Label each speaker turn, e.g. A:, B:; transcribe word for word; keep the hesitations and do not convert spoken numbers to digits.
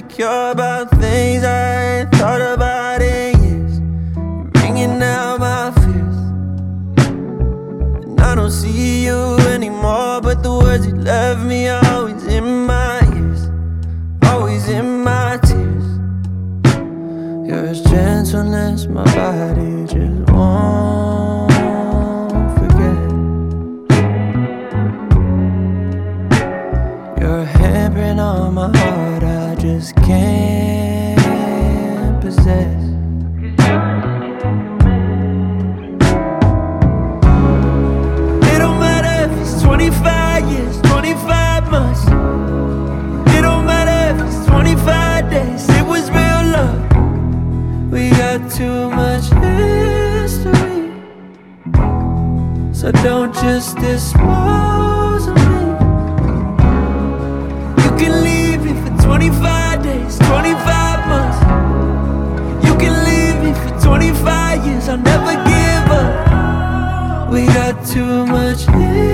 A: insecure about things I ain't thought about in years. You're bringing out my fears, and I don't see you anymore, but the words you left me are always in my ears, always in my tears. You're as gentle as my body just won't forget. You're a handprint on my heart I just can't possess. It don't matter if it's twenty-five years, twenty-five months. It don't matter if it's twenty-five days. It was real love. We got too much history, so don't just dispose of me. You can leave me for twenty-five days, twenty-five months. You can leave me for twenty-five years, I'll never give up. We got too much history.